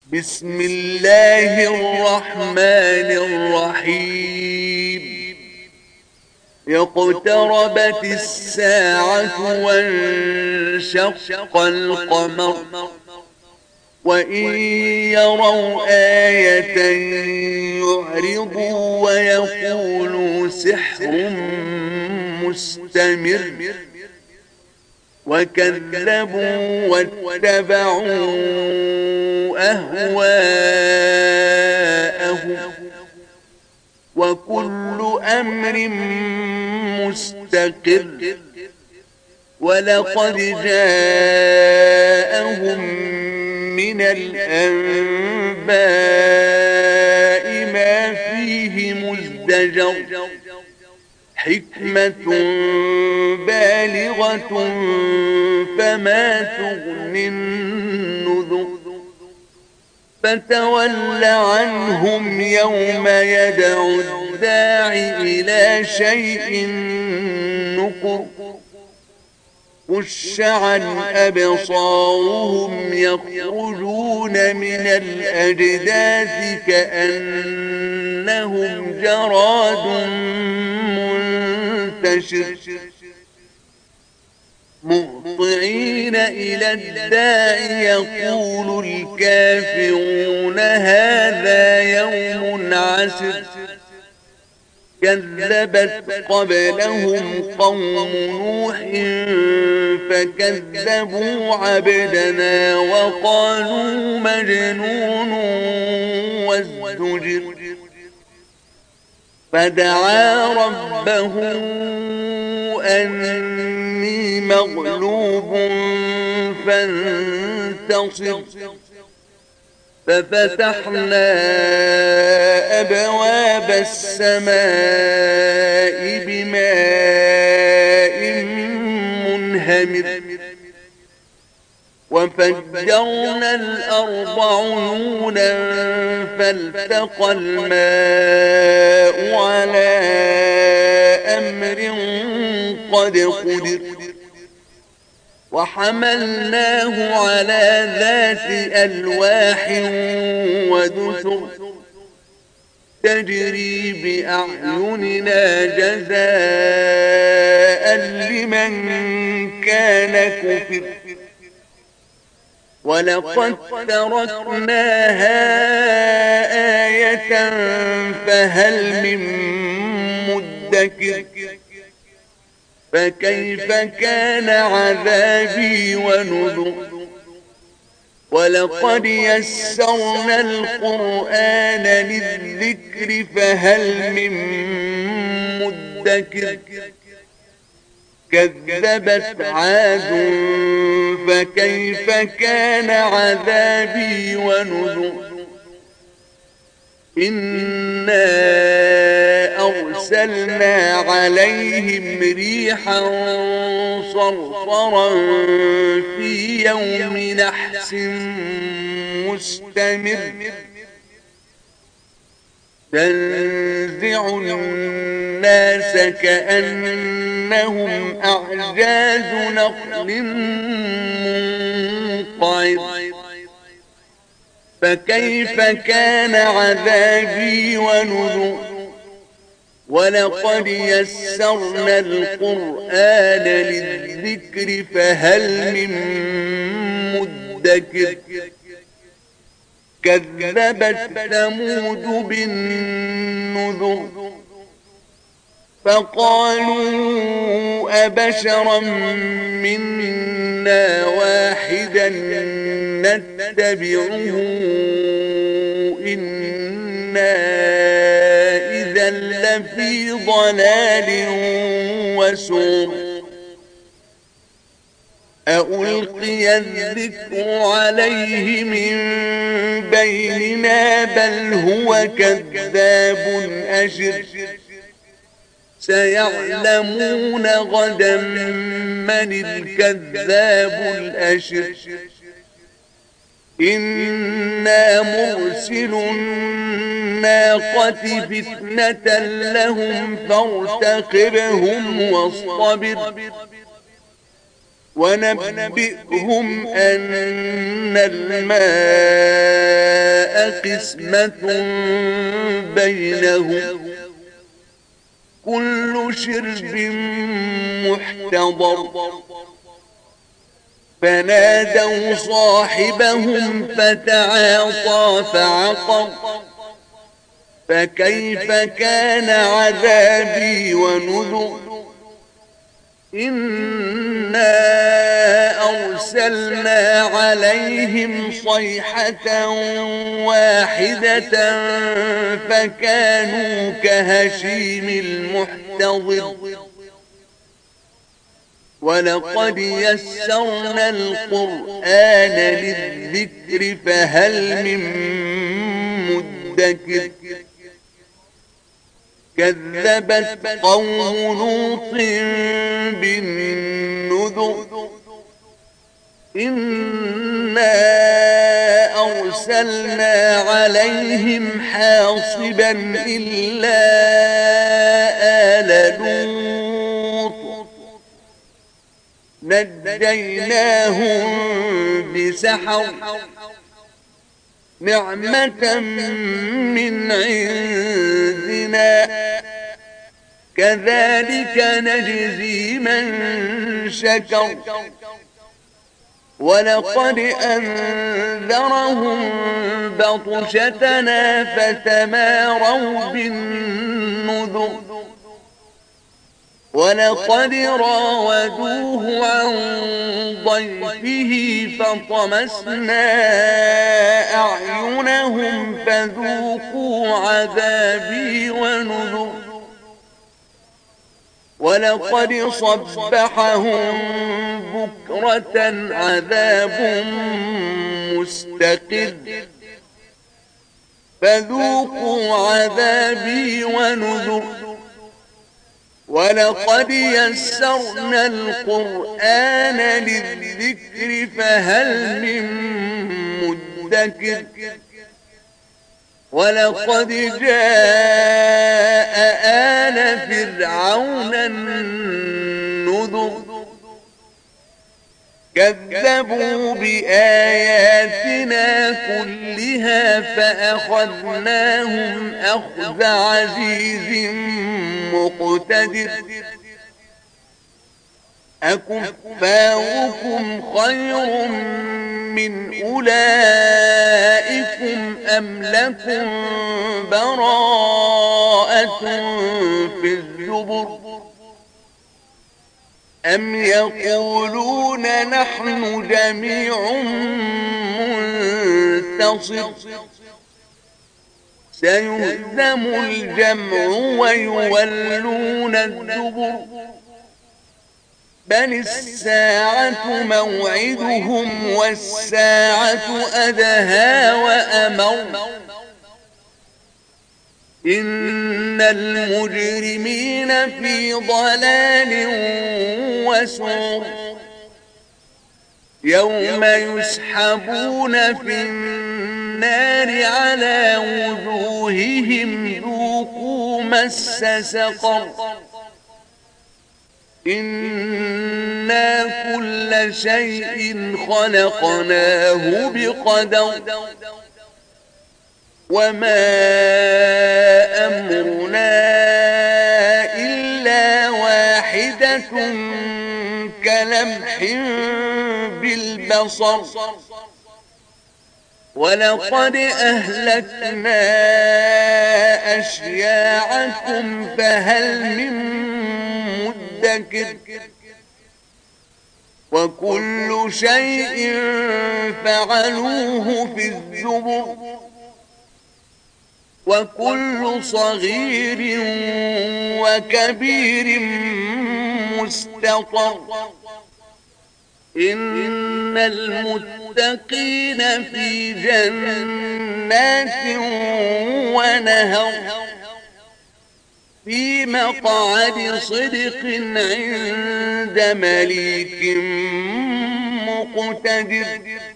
بسم الله الرحمن الرحيم اقتربت الساعة وانشق القمر وإن يروا آية يعرضوا ويقولوا سحر مستمر وكذبوا واتبعوا أهواءهم وكل أمر مستقر ولقد جاءهم من الأنباء ما فيه مزدجر حكمة بالغة فما تغني النذر فتول عنهم يوم يدعو الداعي إلى شيء نكر خش عن أبصارهم يخرجون من الأجداث كأنهم جراد منتشر مهطعين إلى الداعي يقول الكافرون هذا يوم عسر كذبت قبلهم قوم نوح فكذبوا عبدنا وقالوا مجنون وازدجر فدعا ربه أني مغلوب فانتصر ففتحنا أبواب السماء بماء منهمر وفجرنا الأرض عيونا فالتقى الماء على أمر قد قدر وحملناه على ذات ألواح ودسر تجري بأعيننا جزاء لمن كان كفر ولقد تركناها آية فهل من مدكر فكيف كان عذابي ونذر ولقد يسرنا القرآن للذكر فهل من مدكر كذبت عاد فكيف كان عذابي ونذر إنا أرسلنا عليهم ريحا صرصرا في يوم نحس مستمر تنزع الناس كأنهم أعجاز نخل منقعر فكيف كان عذابي ونذر ولقد يسرنا القرآن للذكر فهل من مدكر كذبت ثمود بالنذر فقالوا أبشرا منا واحدا نتبعه إنا إذا لفي ضلال وسعر أألقي الذكر عليه من بيننا بل هو كذاب أشر سيعلمون غدا من الكذاب الأشر إنا مرسل الناقة فتنة لهم فارتقبهم واصطبر ونبئهم أن الماء قسمة بينهم كل شرب محتضر فنادوا صاحبهم فتعاطى فعقر فكيف كان عذابي ونذر إنا أرسلنا عليهم صيحة واحدة فكانوا كهشيم المحتضر ولقد يسرنا القرآن للذكر فهل من مدكر كذبت قوم لوط بالنذر إنا أرسلنا عليهم حاصبا إلا آل لوط نجيناهم بسحر نعمة من عندنا كذلك نجزي من شكر ولقد أنذرهم بطشتنا فتماروا بالنذر ولقد راودوه عن ضيفه فطمسنا أعينهم فذوقوا عذابي ونذر ولقد صبحهم بكرة عذاب مستقر فذوقوا عذابي ونذر ولقد يسرنا القرآن للذكر فهل من مدكر ولقد جاء آل فرعون النذر كذبوا بآياتنا كلها فأخذناهم أخذ عزيز مقتدر أكفاركم خير من أولئكم أم لكم براءة في الزبر أم يقولون نحن جميع منتصر سيهزم الجمع ويولون الدبر بل الساعة موعدهم والساعة أدهى وأمر إن المجرمين في ضلال وسعر يوم يسحبون في النار على وجوههم ذوقوا مس سقر إنا كل شيء خلقناه بقدر وما أمرنا إلا واحدة كلمح بالبصر ولقد أهلكنا أشياعكم فهل من مدكر وكل شيء فعلوه في الزبر وكل صغير وكبير مستطر إن المتقين في جنات ونهر في مقعد صدق عند مليك مقتدر